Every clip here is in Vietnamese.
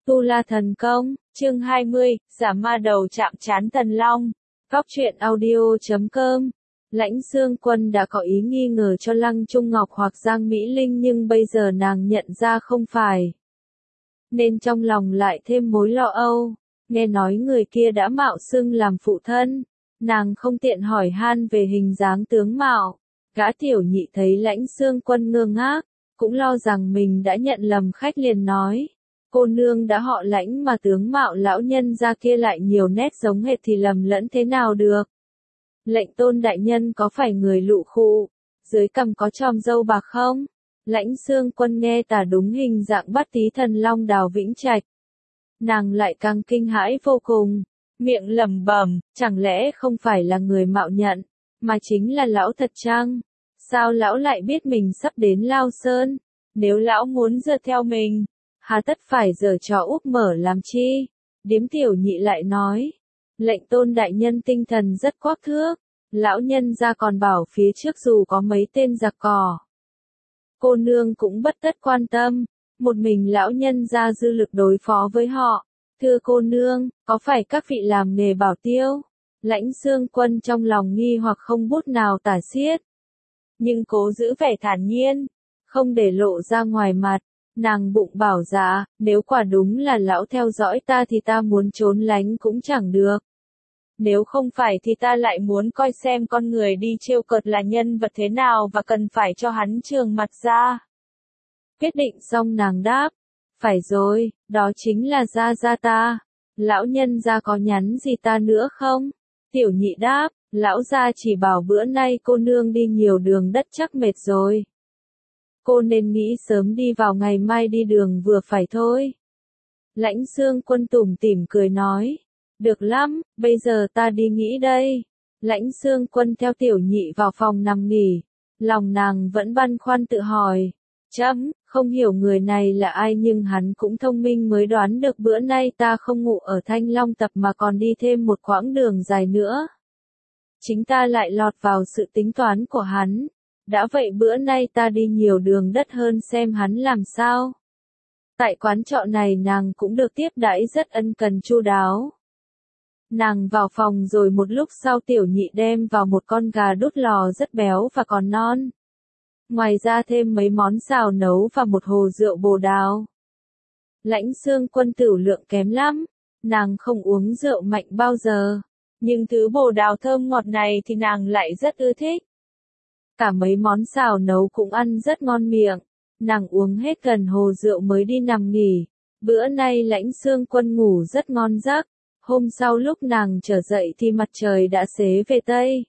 Tu La Thần Công, chương 20, giả ma đầu chạm trán Thần Long. Góc truyện audio.com. Lãnh Xương Quân đã có ý nghi ngờ cho Lăng Trung Ngọc hoặc Giang Mỹ Linh, nhưng bây giờ nàng nhận ra không phải, nên trong lòng lại thêm mối lo âu. Nghe nói người kia đã mạo xưng làm phụ thân, nàng không tiện hỏi han về hình dáng tướng mạo. Gã tiểu nhị thấy Lãnh Xương Quân ngơ ngác, cũng lo rằng mình đã nhận lầm khách, liền nói: cô nương đã họ Lãnh mà tướng mạo lão nhân gia kia lại nhiều nét giống hệt thì lầm lẫn thế nào được. Lệnh Tôn đại nhân có phải người Lụ Khụ, dưới cằm có chòm râu bạc không? Lãnh Xương Quân nghe tả đúng hình dạng Bát Tí Thần Long Đào Vĩnh Trạch, nàng lại càng kinh hãi vô cùng, miệng lẩm bẩm, chẳng lẽ không phải là người mạo nhận, mà chính là lão thật chăng? Sao lão lại biết mình sắp đến Lao Sơn? Nếu lão muốn dựa theo mình, hà tất phải giở trò úp mở làm chi? Điếm tiểu nhị lại nói: lệnh Tôn đại nhân tinh thần rất quắc thước, lão nhân gia còn bảo phía trước dù có mấy tên giặc cỏ, cô nương cũng bất tất quan tâm, một mình lão nhân gia dư lực đối phó với họ. Thưa cô nương, có phải các vị làm nghề bảo tiêu? Lãnh Xương Quân trong lòng nghi hoặc không bút nào tả xiết, nhưng cố giữ vẻ thản nhiên, không để lộ ra ngoài mặt. Nàng bụng bảo dạ, nếu quả đúng là lão theo dõi ta thì ta muốn trốn lánh cũng chẳng được. Nếu không phải thì ta lại muốn coi xem con người đi trêu cợt là nhân vật thế nào và cần phải cho hắn trường mặt ra. Quyết định xong nàng đáp: phải rồi, đó chính là gia gia ta. Lão nhân gia có nhắn gì ta nữa không? Tiểu nhị đáp: lão gia chỉ bảo bữa nay cô nương đi nhiều đường đất chắc mệt rồi, cô nên nghĩ sớm đi vào, ngày mai đi đường vừa phải thôi. Lãnh Xương Quân tủm tỉm cười nói: được lắm, bây giờ ta đi nghĩ đây. Lãnh Xương Quân theo tiểu nhị vào phòng nằm nghỉ, lòng nàng vẫn băn khoăn tự hỏi: chấm, không hiểu người này là ai, nhưng hắn cũng thông minh mới đoán được bữa nay ta không ngủ ở Thanh Long Tập mà còn đi thêm một quãng đường dài nữa. Chính ta lại lọt vào sự tính toán của hắn. Đã vậy bữa nay ta đi nhiều đường đất hơn, xem hắn làm sao. Tại quán trọ này nàng cũng được tiếp đãi rất ân cần chu đáo. Nàng vào phòng rồi một lúc sau tiểu nhị đem vào một con gà đút lò rất béo và còn non. Ngoài ra thêm mấy món xào nấu và một hồ rượu bồ đào. Lãnh Xương Quân tửu lượng kém lắm, nàng không uống rượu mạnh bao giờ, nhưng thứ bồ đào thơm ngọt này thì nàng lại rất ưa thích. Cả mấy món xào nấu cũng ăn rất ngon miệng, nàng uống hết gần hồ rượu mới đi nằm nghỉ. Bữa nay Lãnh Xương Quân ngủ rất ngon giấc, hôm sau lúc nàng trở dậy thì mặt trời đã xế về Tây.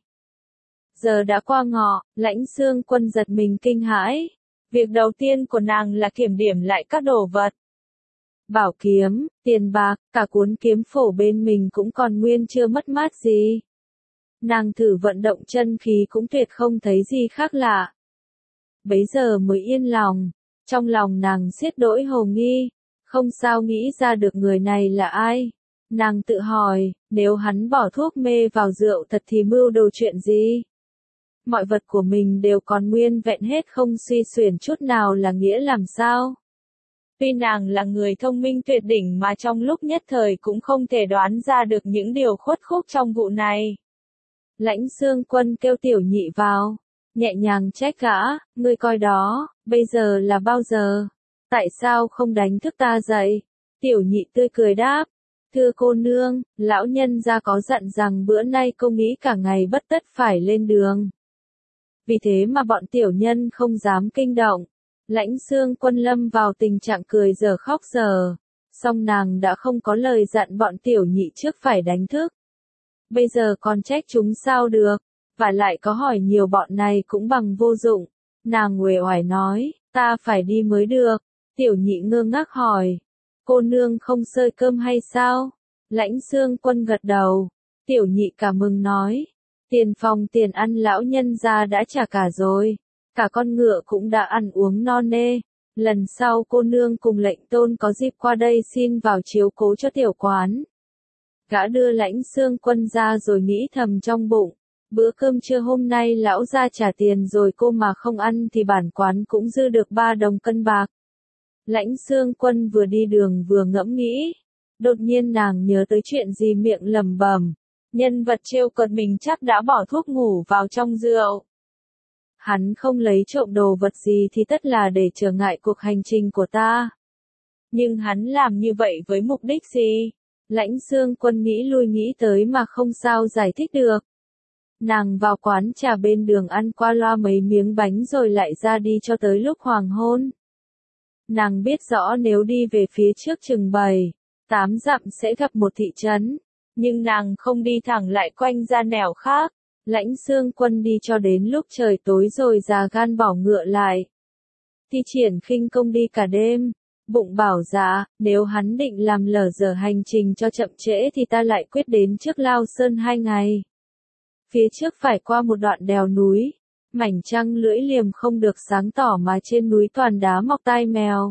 Giờ đã qua ngọ, Lãnh Xương Quân giật mình kinh hãi. Việc đầu tiên của nàng là kiểm điểm lại các đồ vật. Bảo kiếm, tiền bạc, cả cuốn kiếm phổ bên mình cũng còn nguyên chưa mất mát gì. Nàng thử vận động chân khí cũng tuyệt không thấy gì khác lạ. Bấy giờ mới yên lòng, trong lòng nàng xiết đỗi hồ nghi, không sao nghĩ ra được người này là ai. Nàng tự hỏi, nếu hắn bỏ thuốc mê vào rượu thật thì mưu đồ chuyện gì? Mọi vật của mình đều còn nguyên vẹn hết, không suy xuyển chút nào, là nghĩa làm sao? Tuy nàng là người thông minh tuyệt đỉnh mà trong lúc nhất thời cũng không thể đoán ra được những điều khuất khúc trong vụ này. Lãnh Xương Quân kêu tiểu nhị vào, nhẹ nhàng trách gã: ngươi coi đó, bây giờ là bao giờ? Tại sao không đánh thức ta dậy? Tiểu nhị tươi cười đáp: thưa cô nương, lão nhân gia có dặn rằng bữa nay cô nghĩ cả ngày bất tất phải lên đường. Vì thế mà bọn tiểu nhân không dám kinh động. Lãnh Xương Quân lâm vào tình trạng cười dở khóc dở, song nàng đã không có lời dặn bọn tiểu nhị trước phải đánh thức. Bây giờ còn trách chúng sao được, và lại có hỏi nhiều bọn này cũng bằng vô dụng. Nàng uể oải nói: ta phải đi mới được. Tiểu nhị ngơ ngác hỏi: cô nương không xơi cơm hay sao? Lãnh Xương Quân gật đầu. Tiểu nhị cả mừng nói: tiền phòng tiền ăn lão nhân gia đã trả cả rồi, cả con ngựa cũng đã ăn uống no nê. Lần sau cô nương cùng lệnh Tôn có dịp qua đây xin vào chiếu cố cho tiểu quán. Gã đưa Lãnh Xương Quân ra rồi nghĩ thầm trong bụng: bữa cơm trưa hôm nay lão gia trả tiền rồi cô mà không ăn thì bản quán cũng dư được 3 đồng cân bạc. Lãnh Xương Quân vừa đi đường vừa ngẫm nghĩ. Đột nhiên nàng nhớ tới chuyện gì miệng lẩm bẩm. Nhân vật trêu cợt mình chắc đã bỏ thuốc ngủ vào trong rượu. Hắn không lấy trộm đồ vật gì thì tất là để trở ngại cuộc hành trình của ta. Nhưng hắn làm như vậy với mục đích gì? Lãnh Xương Quân nghĩ lui nghĩ tới mà không sao giải thích được. Nàng vào quán trà bên đường ăn qua loa mấy miếng bánh rồi lại ra đi cho tới lúc hoàng hôn. Nàng biết rõ nếu đi về phía trước chừng 7-8 dặm sẽ gặp một thị trấn, nhưng nàng không đi thẳng lại quanh ra nẻo khác. Lãnh Xương Quân đi cho đến lúc trời tối rồi già gan bỏ ngựa lại. Thi triển khinh công đi cả đêm, bụng bảo dạ, nếu hắn định làm lỡ giờ hành trình cho chậm trễ thì ta lại quyết đến trước Lao Sơn 2 ngày. Phía trước phải qua một đoạn đèo núi, mảnh trăng lưỡi liềm không được sáng tỏ mà trên núi toàn đá mọc tai mèo.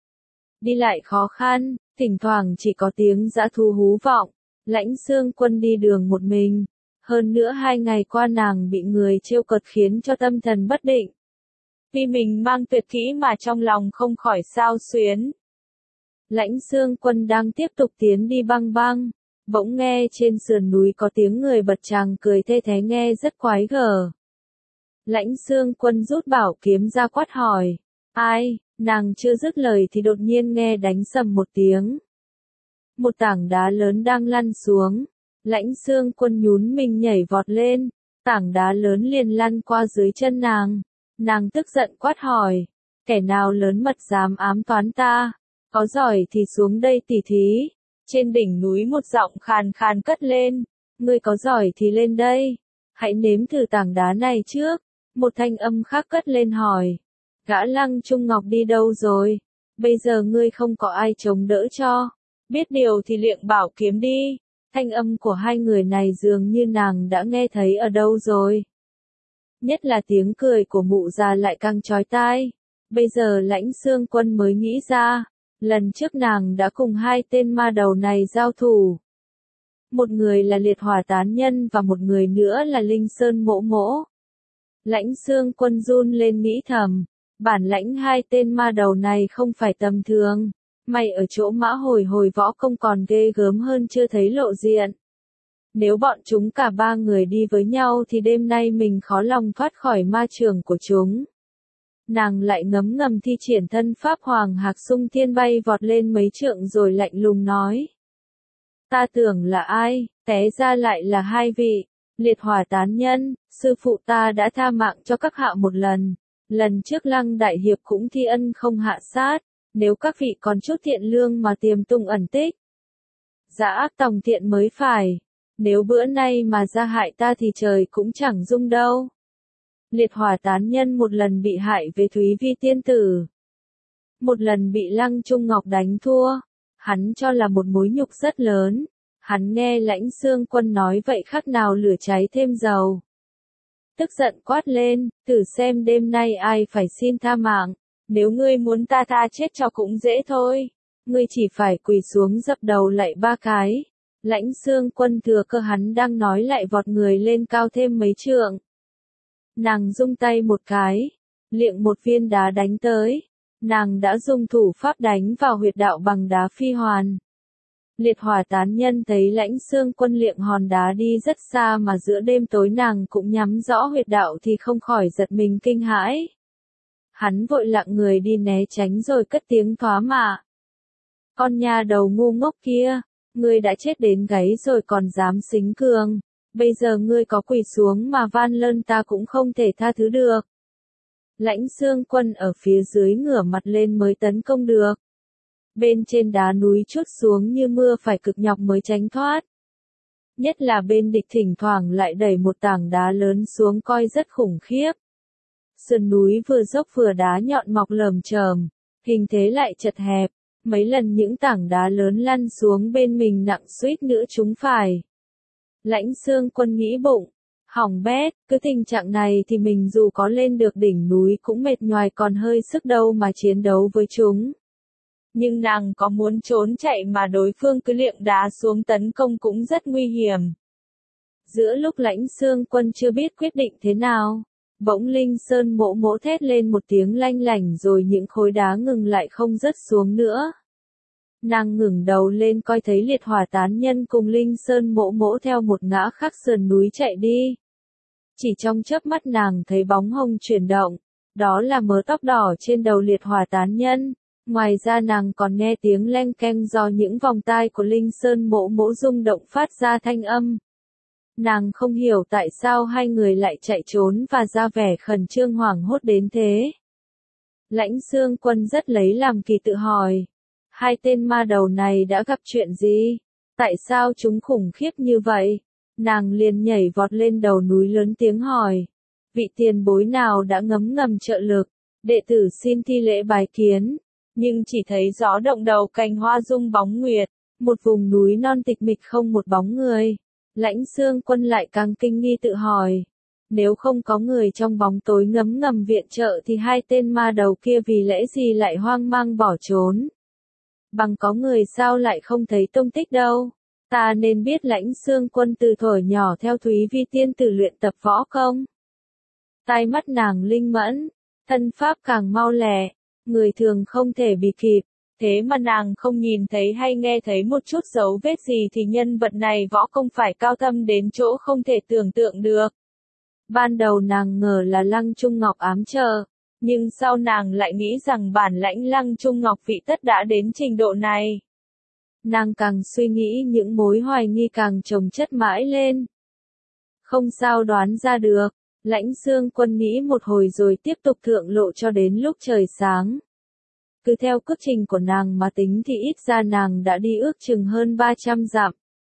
Đi lại khó khăn, thỉnh thoảng chỉ có tiếng dã thú hú vọng. Lãnh Xương Quân đi đường một mình. Hơn nữa 2 ngày qua nàng bị người trêu cợt khiến cho tâm thần bất định. Vì mình mang tuyệt kỹ mà trong lòng không khỏi xao xuyến. Lãnh Xương Quân đang tiếp tục tiến đi băng băng. Bỗng nghe trên sườn núi có tiếng người bật tràng cười thê thế nghe rất quái gở. Lãnh Xương Quân rút bảo kiếm ra quát hỏi. Ai? Nàng chưa dứt lời thì đột nhiên nghe đánh sầm một tiếng. Một tảng đá lớn đang lăn xuống. Lãnh Xương Quân nhún mình nhảy vọt lên. Tảng đá lớn liền lăn qua dưới chân nàng. Nàng tức giận quát hỏi. Kẻ nào lớn mật dám ám toán ta? Có giỏi thì xuống đây tỉ thí. Trên đỉnh núi một giọng khàn khàn cất lên. Ngươi có giỏi thì lên đây. Hãy nếm thử tảng đá này trước. Một thanh âm khác cất lên hỏi. Gã Lăng Trung Ngọc đi đâu rồi? Bây giờ ngươi không có ai chống đỡ cho. Biết điều thì liệng bảo kiếm đi. Thanh âm của hai người này dường như nàng đã nghe thấy ở đâu rồi. Nhất là tiếng cười của mụ già lại càng chói tai. Bây giờ Lãnh Xương Quân mới nghĩ ra. Lần trước nàng đã cùng 2 tên ma đầu này giao thủ. Một người là Liệt Hỏa Tán Nhân và một người nữa là Linh Sơn Mỗ Mỗ. Lãnh Xương Quân run lên nghĩ thầm. Bản lãnh 2 tên ma đầu này không phải tầm thường. Mày ở chỗ mã hồi võ công còn ghê gớm hơn chưa thấy lộ diện. Nếu bọn chúng cả 3 người đi với nhau thì đêm nay mình khó lòng thoát khỏi ma trường của chúng. Nàng lại ngấm ngầm thi triển thân pháp Hoàng Hạc Sung Thiên bay vọt lên mấy trượng rồi lạnh lùng nói. Ta tưởng là ai, té ra lại là 2 vị. Liệt Hỏa Tán Nhân, sư phụ ta đã tha mạng cho các hạ một lần. Lần trước Lăng Đại Hiệp cũng thi ân không hạ sát. Nếu các vị còn chút thiện lương mà tiềm tung ẩn tích. Dạ ác tòng thiện mới phải. Nếu bữa nay mà ra hại ta thì trời cũng chẳng dung đâu. Liệt Hỏa Tán Nhân một lần bị hại về Thúy Vi tiên tử. Một lần bị Lăng Trung Ngọc đánh thua. Hắn cho là một mối nhục rất lớn. Hắn nghe Lãnh Xương Quân nói vậy khác nào lửa cháy thêm dầu. Tức giận quát lên, thử xem đêm nay ai phải xin tha mạng. Nếu ngươi muốn ta tha chết cho cũng dễ thôi. Ngươi chỉ phải quỳ xuống dập đầu lạy 3 cái. Lãnh Xương Quân thừa cơ hắn đang nói lại vọt người lên cao thêm mấy trượng. Nàng rung tay một cái. Liệng một viên đá đánh tới. Nàng đã dùng thủ pháp đánh vào huyệt đạo bằng đá phi hoàn. Liệt Hỏa Tán Nhân thấy Lãnh Xương Quân liệng hòn đá đi rất xa mà giữa đêm tối nàng cũng nhắm rõ huyệt đạo thì không khỏi giật mình kinh hãi. Hắn vội lặng người đi né tránh rồi cất tiếng thoá mạ. Con nhà đầu ngu ngốc kia, ngươi đã chết đến gáy rồi còn dám xính cường. Bây giờ ngươi có quỳ xuống mà van lơn ta cũng không thể tha thứ được. Lãnh Xương Quân ở phía dưới ngửa mặt lên mới tấn công được. Bên trên đá núi trút xuống như mưa phải cực nhọc mới tránh thoát. Nhất là bên địch thỉnh thoảng lại đẩy một tảng đá lớn xuống coi rất khủng khiếp. Sườn núi vừa dốc vừa đá nhọn mọc lởm chởm, hình thế lại chật hẹp, mấy lần những tảng đá lớn lăn xuống bên mình nặng suýt nữa chúng phải. Lãnh Xương Quân nghĩ bụng, hỏng bét, cứ tình trạng này thì mình dù có lên được đỉnh núi cũng mệt nhoài còn hơi sức đâu mà chiến đấu với chúng. Nhưng nàng có muốn trốn chạy mà đối phương cứ liệng đá xuống tấn công cũng rất nguy hiểm. Giữa lúc Lãnh Xương Quân chưa biết quyết định thế nào, Bỗng Linh Sơn mỗ mỗ thét lên một tiếng lanh lảnh rồi những khối đá ngừng lại không rớt xuống nữa. Nàng ngẩng đầu lên coi thấy liệt hỏa tán nhân cùng Linh Sơn mỗ mỗ theo một ngã khác sườn núi chạy đi. Chỉ trong chớp mắt nàng thấy bóng hồng chuyển động, đó là mớ tóc đỏ trên đầu liệt hỏa tán nhân. Ngoài ra nàng còn nghe tiếng leng keng do những vòng tai của Linh Sơn mỗ mỗ rung động phát ra thanh âm. Nàng không hiểu tại sao hai người lại chạy trốn và ra vẻ khẩn trương hoảng hốt đến thế. Lãnh Xương Quân rất lấy làm kỳ tự hỏi. Hai tên ma đầu này đã gặp chuyện gì? Tại sao chúng khủng khiếp như vậy? Nàng liền nhảy vọt lên đầu núi lớn tiếng hỏi. Vị tiền bối nào đã ngấm ngầm trợ lực? Đệ tử xin thi lễ bái kiến. Nhưng chỉ thấy gió động đầu cành hoa rung bóng nguyệt. Một vùng núi non tịch mịch không một bóng người. Lãnh Xương Quân lại càng kinh nghi tự hỏi. Nếu không có người trong bóng tối ngấm ngầm viện trợ thì hai tên ma đầu kia vì lẽ gì lại hoang mang bỏ trốn? Bằng có người sao lại không thấy tung tích đâu? Ta nên biết Lãnh Xương Quân từ thuở nhỏ theo Thúy Vi tiên tử luyện tập võ công. Tai mắt nàng linh mẫn, thân pháp càng mau lẹ, người thường không thể bị kịp. Thế mà nàng không nhìn thấy hay nghe thấy một chút dấu vết gì thì nhân vật này võ công phải cao thâm đến chỗ không thể tưởng tượng được. Ban đầu nàng ngờ là Lăng Trung Ngọc ám chờ, nhưng sau nàng lại nghĩ rằng bản lãnh Lăng Trung Ngọc vị tất đã đến trình độ này. Nàng càng suy nghĩ những mối hoài nghi càng chồng chất mãi lên. Không sao đoán ra được, Lãnh Xương Quân nghĩ một hồi rồi tiếp tục thượng lộ cho đến lúc trời sáng. Cứ theo cước trình của nàng mà tính thì ít ra nàng đã đi ước chừng hơn 300 dặm.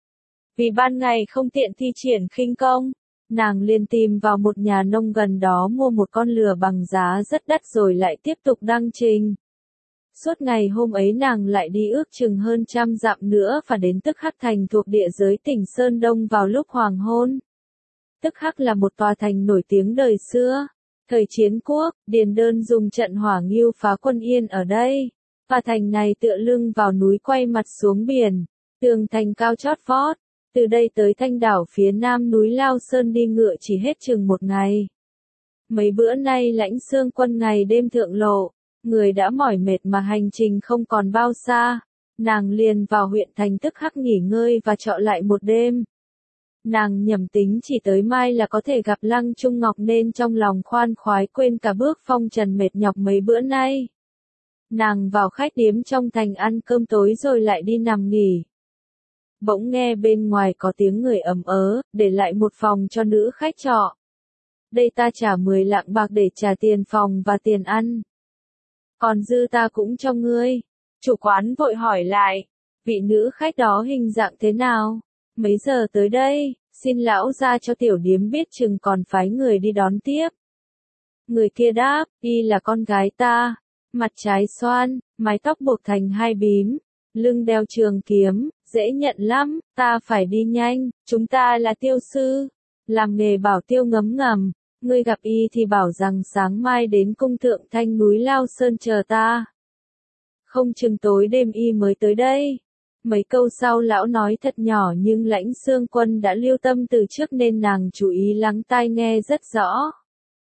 Vì ban ngày không tiện thi triển khinh công, nàng liền tìm vào một nhà nông gần đó mua một con lừa bằng giá rất đắt rồi lại tiếp tục đăng trình. Suốt ngày hôm ấy nàng lại đi ước chừng hơn 100 dặm nữa và đến Tức Hắc Thành thuộc địa giới tỉnh Sơn Đông vào lúc hoàng hôn. Tức Hắc là một tòa thành nổi tiếng đời xưa. Thời chiến quốc, Điền Đơn dùng trận hỏa ngưu phá quân Yên ở đây. Tòa thành này tựa lưng vào núi quay mặt xuống biển, tường thành cao chót vót. Từ đây tới Thanh đảo phía nam núi Lao Sơn đi ngựa chỉ hết chừng một ngày. Mấy bữa nay Lãnh Xương Quân ngày đêm thượng lộ, người đã mỏi mệt mà hành trình không còn bao xa. Nàng liền vào huyện thành Tức Hắc nghỉ ngơi và trọ lại một đêm. Nàng nhầm tính chỉ tới mai là có thể gặp Lăng Trung Ngọc nên trong lòng khoan khoái quên cả bước phong trần mệt nhọc mấy bữa nay. Nàng vào khách điếm trong thành ăn cơm tối rồi lại đi nằm nghỉ. Bỗng nghe bên ngoài có tiếng người ầm ớ, để lại một phòng cho nữ khách trọ. Đây ta trả 10 lạng bạc để trả tiền phòng và tiền ăn. Còn dư ta cũng cho ngươi. Chủ quán vội hỏi lại, vị nữ khách đó hình dạng thế nào? Mấy giờ tới đây? Xin lão ra cho tiểu điếm biết chừng còn phái người đi đón tiếp. Người kia đáp, y là con gái ta. Mặt trái xoan, mái tóc buộc thành hai bím, lưng đeo trường kiếm, dễ nhận lắm, ta phải đi nhanh, chúng ta là tiêu sư, làm nghề bảo tiêu ngấm ngầm, ngươi gặp y thì bảo rằng sáng mai đến cung thượng thanh núi Lao Sơn chờ ta. Không chừng tối đêm y mới tới đây. Mấy câu sau lão nói thật nhỏ nhưng Lãnh Xương Quân đã lưu tâm từ trước nên nàng chú ý lắng tai nghe rất rõ.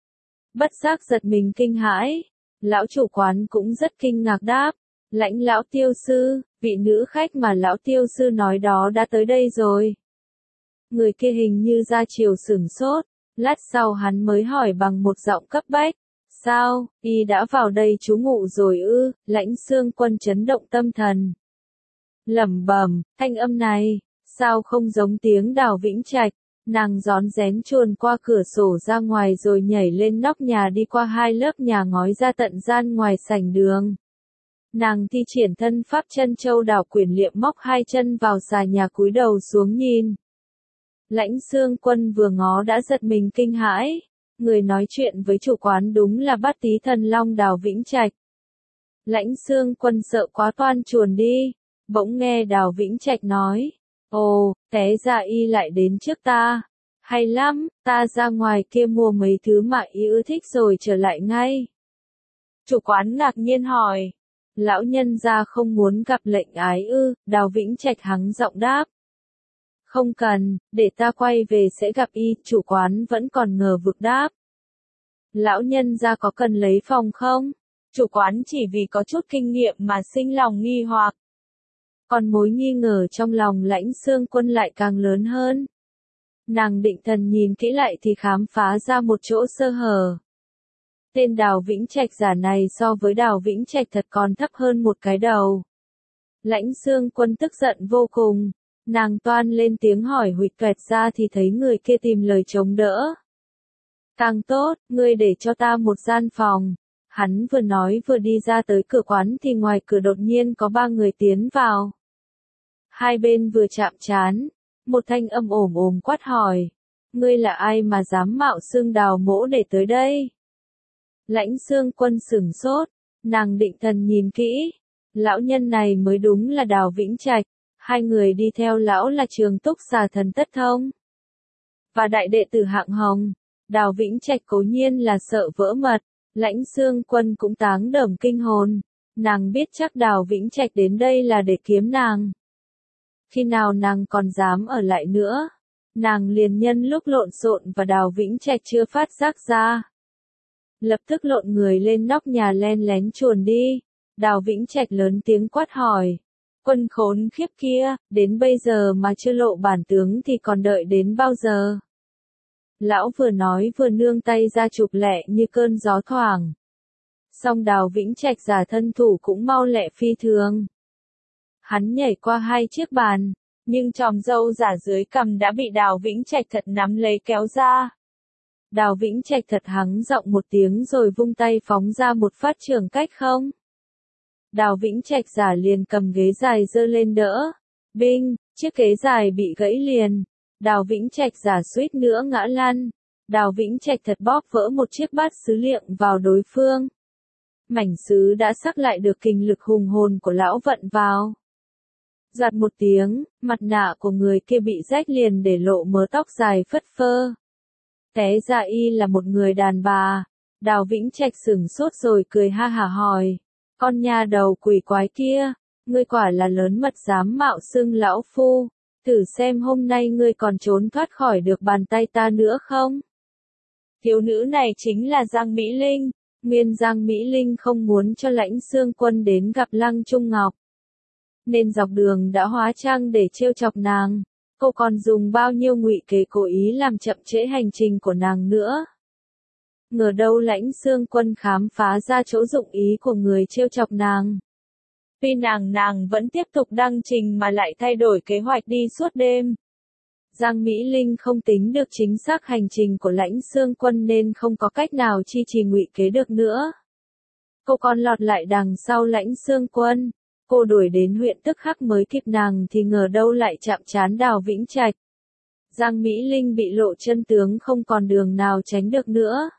Bất giác giật mình kinh hãi, lão chủ quán cũng rất kinh ngạc đáp, Lãnh lão tiêu sư, vị nữ khách mà lão tiêu sư nói đó đã tới đây rồi. Người kia hình như ra chiều sửng sốt, lát sau hắn mới hỏi bằng một giọng cấp bách, sao, y đã vào đây trú ngụ rồi ư? Lãnh Xương Quân chấn động tâm thần. Lẩm bẩm, thanh âm này, sao không giống tiếng Đào Vĩnh Trạch? Nàng rón rén chuồn qua cửa sổ ra ngoài rồi nhảy lên nóc nhà đi qua hai lớp nhà ngói ra tận gian ngoài sảnh đường. Nàng thi triển thân pháp chân châu đảo quyển liệm móc hai chân vào xà nhà cúi đầu xuống nhìn. Lãnh Xương Quân vừa ngó đã giật mình kinh hãi. Người nói chuyện với chủ quán đúng là Bát Tý Thần Long Đào Vĩnh Trạch. Lãnh Xương Quân sợ quá toan chuồn đi. Bỗng nghe Đào Vĩnh Trạch nói, ồ, té ra y lại đến trước ta. Hay lắm, ta ra ngoài kia mua mấy thứ mà y ưa thích rồi trở lại ngay. Chủ quán ngạc nhiên hỏi, lão nhân gia không muốn gặp lệnh ái ư? Đào Vĩnh Trạch hắng giọng đáp. Không cần, để ta quay về sẽ gặp y, chủ quán vẫn còn ngờ vực đáp. Lão nhân gia có cần lấy phòng không? Chủ quán chỉ vì có chút kinh nghiệm mà sinh lòng nghi hoặc. Còn mối nghi ngờ trong lòng Lãnh Xương Quân lại càng lớn hơn. Nàng định thần nhìn kỹ lại thì khám phá ra một chỗ sơ hở. Tên Đào Vĩnh Trạch giả này so với Đào Vĩnh Trạch thật còn thấp hơn một cái đầu. Lãnh Xương Quân tức giận vô cùng. Nàng toan lên tiếng hỏi huỵch toẹt ra thì thấy người kia tìm lời chống đỡ. Càng tốt, ngươi để cho ta một gian phòng. Hắn vừa nói vừa đi ra tới cửa quán thì ngoài cửa đột nhiên có 3 người tiến vào. Hai bên vừa chạm trán, một thanh âm ồm ồm quát hỏi. Ngươi là ai mà dám mạo xương Đào mỗ để tới đây? Lãnh Xương Quân sửng sốt, nàng định thần nhìn kỹ. Lão nhân này mới đúng là Đào Vĩnh Trạch. Hai người đi theo lão là Trường Túc Xà Thần Tất Thông và đại đệ tử Hạng Hồng. Đào Vĩnh Trạch cố nhiên là sợ vỡ mật, Lãnh Xương Quân cũng táng đờm kinh hồn. Nàng biết chắc Đào Vĩnh Trạch đến đây là để kiếm nàng. Khi nào nàng còn dám ở lại nữa, nàng liền nhân lúc lộn xộn và Đào Vĩnh Trạch chưa phát giác ra. Lập tức lộn người lên nóc nhà len lén chuồn đi. Đào Vĩnh Trạch lớn tiếng quát hỏi. Quân khốn khiếp kia, đến bây giờ mà chưa lộ bản tướng thì còn đợi đến bao giờ? Lão vừa nói vừa nương tay ra chụp lẹ như cơn gió thoảng. Song Đào Vĩnh Trạch giả thân thủ cũng mau lẹ phi thường. Hắn nhảy qua 2 chiếc bàn, nhưng chòm râu giả dưới cằm đã bị Đào Vĩnh Trạch thật nắm lấy kéo ra. Đào Vĩnh Trạch thật hắng giọng một tiếng rồi vung tay phóng ra một phát trường cách không. Đào Vĩnh Trạch giả liền cầm ghế dài giơ lên đỡ. Binh, chiếc ghế dài bị gãy liền. Đào Vĩnh Trạch giả suýt nữa ngã lăn. Đào Vĩnh Trạch thật bóp vỡ một chiếc bát sứ liệng vào đối phương. Mảnh sứ đã sắc lại được kình lực hùng hồn của lão vận vào. Giạt một tiếng, mặt nạ của người kia bị rách liền để lộ mớ tóc dài phất phơ. Té ra y là một người đàn bà. Đào Vĩnh Trạch sửng sốt rồi cười ha hả hỏi. Con nhà đầu quỷ quái kia, ngươi quả là lớn mật dám mạo xưng lão phu. Thử xem hôm nay ngươi còn trốn thoát khỏi được bàn tay ta nữa không? Thiếu nữ này chính là Giang Mỹ Linh. Nguyên Giang Mỹ Linh không muốn cho Lãnh Xương Quân đến gặp Lăng Trung Ngọc, nên dọc đường đã hóa trang để trêu chọc nàng. Cô còn dùng bao nhiêu ngụy kế cố ý làm chậm trễ hành trình của nàng nữa. Ngờ đâu Lãnh Xương Quân khám phá ra chỗ dụng ý của người trêu chọc nàng. Tuy nàng vẫn tiếp tục đăng trình mà lại thay đổi kế hoạch đi suốt đêm. Giang Mỹ Linh không tính được chính xác hành trình của Lãnh Xương Quân nên không có cách nào chi trì ngụy kế được nữa. Cô còn lọt lại đằng sau Lãnh Xương Quân. Cô đuổi đến huyện tức khắc mới kịp nàng thì ngờ đâu lại chạm trán Đào Vĩnh Trạch. Giang Mỹ Linh bị lộ chân tướng không còn đường nào tránh được nữa.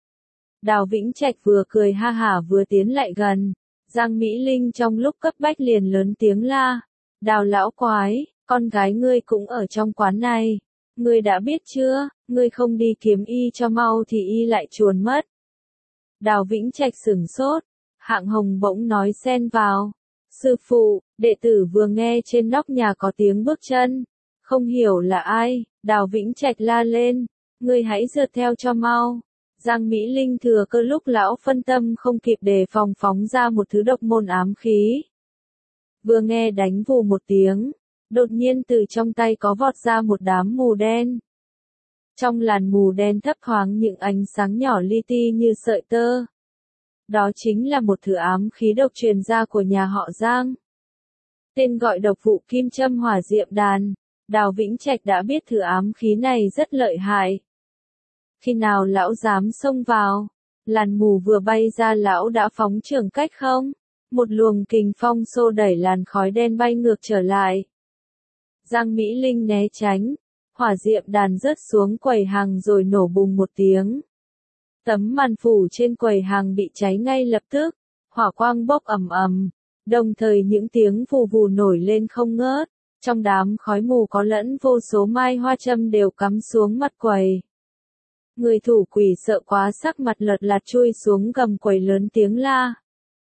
Đào Vĩnh Trạch vừa cười ha hả vừa tiến lại gần. Giang Mỹ Linh trong lúc cấp bách liền lớn tiếng la. Đào lão quái, con gái ngươi cũng ở trong quán này. Ngươi đã biết chưa, ngươi không đi kiếm y cho mau thì y lại chuồn mất. Đào Vĩnh Trạch sửng sốt. Hạng Hồng bỗng nói xen vào. Sư phụ, đệ tử vừa nghe trên nóc nhà có tiếng bước chân. Không hiểu là ai, Đào Vĩnh Trạch la lên. Ngươi hãy rượt theo cho mau. Giang Mỹ Linh thừa cơ lúc lão phân tâm không kịp đề phòng phóng ra một thứ độc môn ám khí. Vừa nghe đánh vù một tiếng, đột nhiên từ trong tay có vọt ra một đám mù đen. Trong làn mù đen thấp thoáng những ánh sáng nhỏ li ti như sợi tơ. Đó chính là một thứ ám khí độc truyền ra của nhà họ Giang. Tên gọi độc vụ kim châm hỏa diệm đàn. Đào Vĩnh Trạch đã biết thứ ám khí này rất lợi hại. Khi nào lão dám xông vào, làn mù vừa bay ra lão đã phóng trường cách không. Một luồng kình phong xô đẩy làn khói đen bay ngược trở lại. Giang Mỹ Linh né tránh, hỏa diệm đàn rớt xuống quầy hàng rồi nổ bùng một tiếng. Tấm màn phủ trên quầy hàng bị cháy ngay lập tức, hỏa quang bốc ầm ầm, đồng thời những tiếng vù vù nổi lên không ngớt. Trong đám khói mù có lẫn vô số mai hoa châm đều cắm xuống mặt quầy. Người thủ quỷ sợ quá sắc mặt lật lạt chui xuống gầm quầy lớn tiếng la.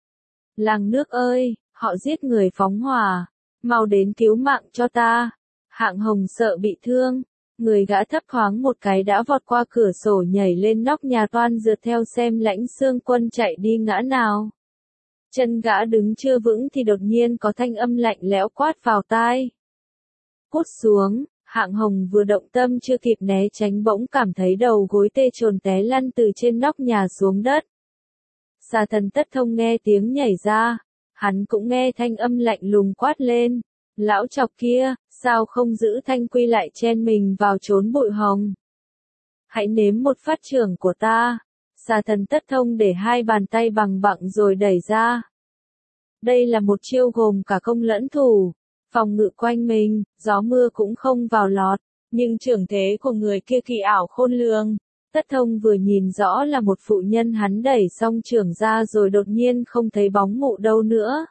Làng nước ơi, họ giết người phóng hỏa, mau đến cứu mạng cho ta. Hạng Hồng sợ bị thương, Người gã thấp thoáng một cái đã vọt qua cửa sổ nhảy lên nóc nhà toan rượt theo xem Lãnh Xương Quân chạy đi ngã nào. Chân gã đứng chưa vững thì đột nhiên có thanh âm lạnh lẽo quát vào tai. Cút xuống, Hạng Hồng vừa động tâm chưa kịp né tránh bỗng cảm thấy đầu gối tê chồn té lăn từ trên nóc nhà xuống đất. Xà Thần Tất Thông nghe tiếng nhảy ra, hắn cũng nghe thanh âm lạnh lùng quát lên. Lão chọc kia, sao không giữ thanh quy lại chen mình vào trốn bụi hồng? Hãy nếm một phát trưởng của ta. Xà Thần Tất Thông để hai bàn tay bằng bặng rồi đẩy ra. Đây là một chiêu gồm cả công lẫn thủ, phòng ngự quanh mình, gió mưa cũng không vào lọt, nhưng trưởng thế của người kia kỳ ảo khôn lường. Tất Thông vừa nhìn rõ là một phụ nhân, hắn đẩy xong trưởng ra rồi đột nhiên không thấy bóng mụ đâu nữa.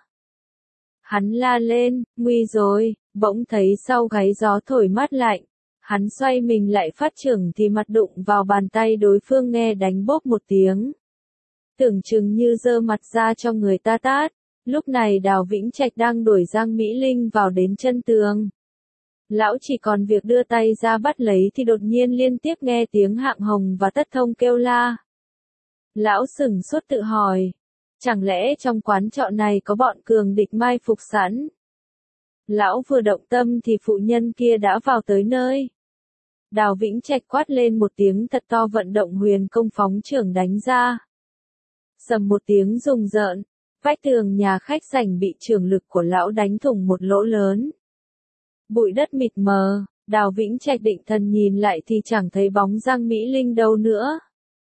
Hắn la lên, nguy rồi, bỗng thấy sau gáy gió thổi mát lạnh. Hắn xoay mình lại phát trưởng thì mặt đụng vào bàn tay đối phương nghe đánh bốp một tiếng. Tưởng chừng như giơ mặt ra cho người ta tát. Lúc này Đào Vĩnh Trạch đang đuổi Giang Mỹ Linh vào đến chân tường. Lão chỉ còn việc đưa tay ra bắt lấy thì đột nhiên liên tiếp nghe tiếng Hạng Hồng và Tất Thông kêu la. Lão sửng sốt tự hỏi. Chẳng lẽ trong quán trọ này có bọn cường địch mai phục sẵn? Lão vừa động tâm thì phụ nhân kia đã vào tới nơi. Đào Vĩnh Trạch quát lên một tiếng thật to, vận động huyền công phóng trưởng đánh ra. Sầm một tiếng rùng rợn, vách tường nhà khách sảnh bị trường lực của lão đánh thủng một lỗ lớn. Bụi đất mịt mờ, Đào Vĩnh Trạch định thần nhìn lại thì chẳng thấy bóng Giang Mỹ Linh đâu nữa.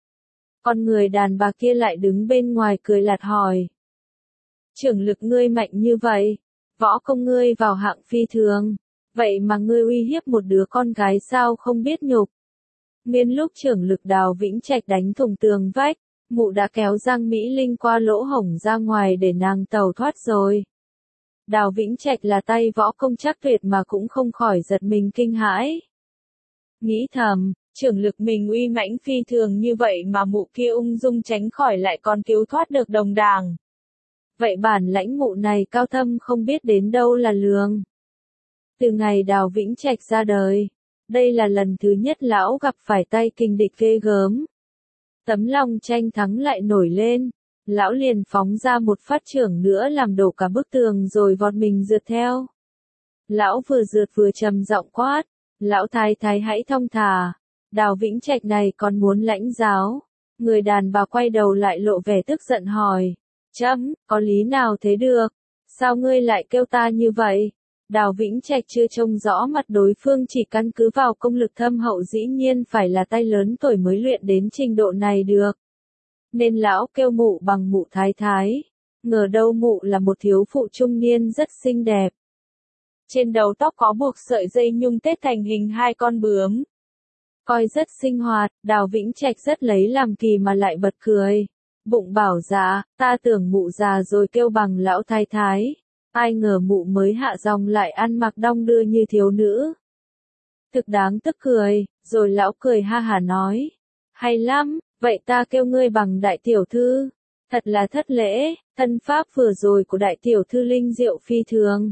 Con người đàn bà kia lại đứng bên ngoài cười lạt hỏi. Trưởng lực ngươi mạnh như vậy, võ công ngươi vào hạng phi thường, vậy mà ngươi uy hiếp một đứa con gái sao không biết nhục. Nguyên lúc trưởng lực Đào Vĩnh Trạch đánh thủng tường vách, mụ đã kéo Giang Mỹ Linh qua lỗ hổng ra ngoài để nàng tẩu thoát rồi. Đào Vĩnh Trạch là tay võ công chắc tuyệt mà cũng không khỏi giật mình kinh hãi. Nghĩ thầm, trưởng lực mình uy mãnh phi thường như vậy mà mụ kia ung dung tránh khỏi lại còn cứu thoát được đồng đảng. Vậy bản lãnh mụ này cao thâm không biết đến đâu là lường. Từ ngày Đào Vĩnh Trạch ra đời, đây là lần thứ nhất lão gặp phải tay kình địch ghê gớm. Tấm lòng tranh thắng lại nổi lên, lão liền phóng ra một phát trưởng nữa làm đổ cả bức tường rồi vọt mình rượt theo. Lão vừa rượt vừa trầm giọng quát, lão thái thái hãy thong thả, Đào Vĩnh Trạch này còn muốn lãnh giáo. Người đàn bà quay đầu lại lộ vẻ tức giận hỏi, chấm, có lý nào thế được, sao ngươi lại kêu ta như vậy? Đào Vĩnh Trạch chưa trông rõ mặt đối phương, chỉ căn cứ vào công lực thâm hậu dĩ nhiên phải là tay lớn tuổi mới luyện đến trình độ này được. Nên lão kêu mụ bằng mụ thái thái, ngờ đâu mụ là một thiếu phụ trung niên rất xinh đẹp. Trên đầu tóc có buộc sợi dây nhung tết thành hình hai con bướm. Coi rất sinh hoạt, Đào Vĩnh Trạch rất lấy làm kỳ mà lại bật cười. Bụng bảo dạ, ta tưởng mụ già rồi kêu bằng lão thái thái. Ai ngờ mụ mới hạ dòng lại ăn mặc đong đưa như thiếu nữ. Thực đáng tức cười, rồi lão cười ha hả nói. Hay lắm, vậy ta kêu ngươi bằng đại tiểu thư. Thật là thất lễ, thân pháp vừa rồi của đại tiểu thư linh diệu phi thường.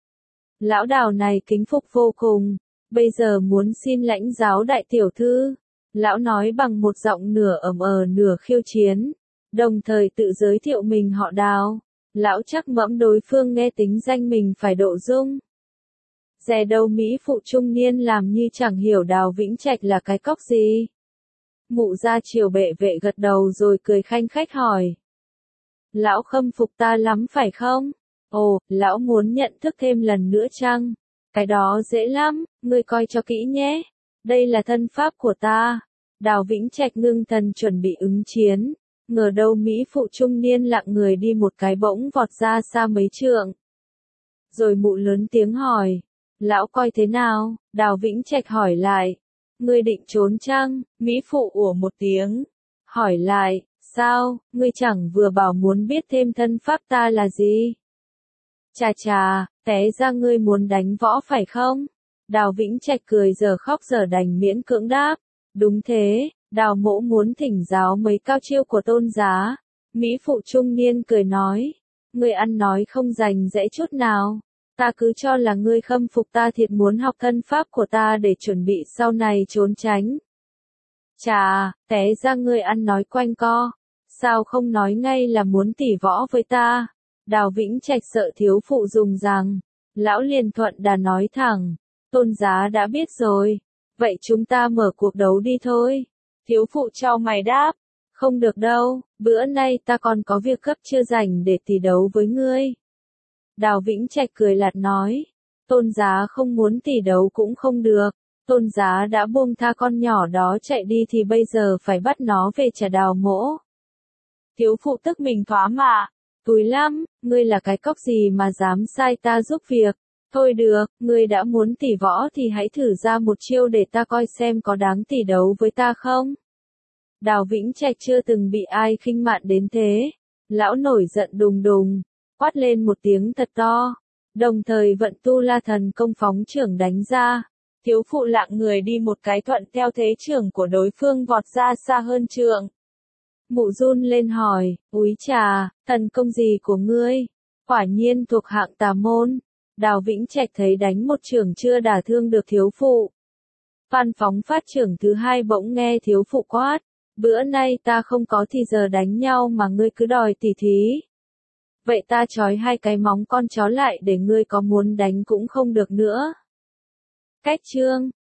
Lão Đào này kính phục vô cùng, bây giờ muốn xin lãnh giáo đại tiểu thư. Lão nói bằng một giọng nửa ẩm nửa khiêu chiến, đồng thời tự giới thiệu mình họ Đào. Lão chắc mẫm đối phương nghe tính danh mình phải độ dung. Dè đầu Mỹ phụ trung niên làm như chẳng hiểu Đào Vĩnh Trạch là cái cóc gì. Mụ ra chiều bệ vệ gật đầu rồi cười khanh khách hỏi. Lão khâm phục ta lắm phải không? Ồ, lão muốn nhận thức thêm lần nữa chăng? Cái đó dễ lắm, ngươi coi cho kỹ nhé. Đây là thân pháp của ta. Đào Vĩnh Trạch ngưng thần chuẩn bị ứng chiến. Ngờ đâu Mỹ phụ trung niên lặng người đi một cái bỗng vọt ra xa mấy trượng. Rồi mụ lớn tiếng hỏi. Lão coi thế nào? Đào Vĩnh Trạch hỏi lại. Ngươi định trốn chăng? Mỹ phụ ủa một tiếng. Hỏi lại, sao, ngươi chẳng vừa bảo muốn biết thêm thân pháp ta là gì? Chà chà, té ra ngươi muốn đánh võ phải không? Đào Vĩnh Trạch cười giờ khóc giờ đành miễn cưỡng đáp. Đúng thế, Đào mỗ muốn thỉnh giáo mấy cao chiêu của tôn giá. Mỹ phụ trung niên cười nói. Ngươi ăn nói không rành rẽ chút nào. Ta cứ cho là ngươi khâm phục ta thiệt muốn học thân pháp của ta để chuẩn bị sau này trốn tránh. Chà, té ra ngươi ăn nói quanh co. Sao không nói ngay là muốn tỉ võ với ta? Đào Vĩnh Trạch sợ thiếu phụ dùng rằng. Lão liền thuận đà nói thẳng. Tôn giá đã biết rồi. Vậy chúng ta mở cuộc đấu đi thôi. Thiếu phụ chau mày đáp. Không được đâu, bữa nay ta còn có việc gấp chưa rảnh để tỉ đấu với ngươi. Đào Vĩnh Trạch cười lạt nói. Tôn giá không muốn tỉ đấu cũng không được. Tôn giá đã buông tha con nhỏ đó chạy đi thì bây giờ phải bắt nó về trả Đào mỗ. Thiếu phụ tức mình thoá mạ. Túi lắm, ngươi là cái cóc gì mà dám sai ta giúp việc. Thôi được, ngươi đã muốn tỉ võ thì hãy thử ra một chiêu để ta coi xem có đáng tỉ đấu với ta không. Đào Vĩnh Trạch chưa từng bị ai khinh mạn đến thế. Lão nổi giận đùng đùng, quát lên một tiếng thật to. Đồng thời vận tu la thần công phóng trưởng đánh ra. Thiếu phụ lạng người đi một cái thuận theo thế trưởng của đối phương vọt ra xa hơn trượng. Mụ run lên hỏi, úi trà, thần công gì của ngươi? Quả nhiên thuộc hạng tà môn. Đào Vĩnh Trạch thấy đánh một trưởng chưa đả thương được thiếu phụ. Phan phóng phát trưởng thứ hai bỗng nghe thiếu phụ quát. Bữa nay ta không có thì giờ đánh nhau mà ngươi cứ đòi tỉ thí. Vậy ta trói hai cái móng con chó lại để ngươi có muốn đánh cũng không được nữa. Cách chương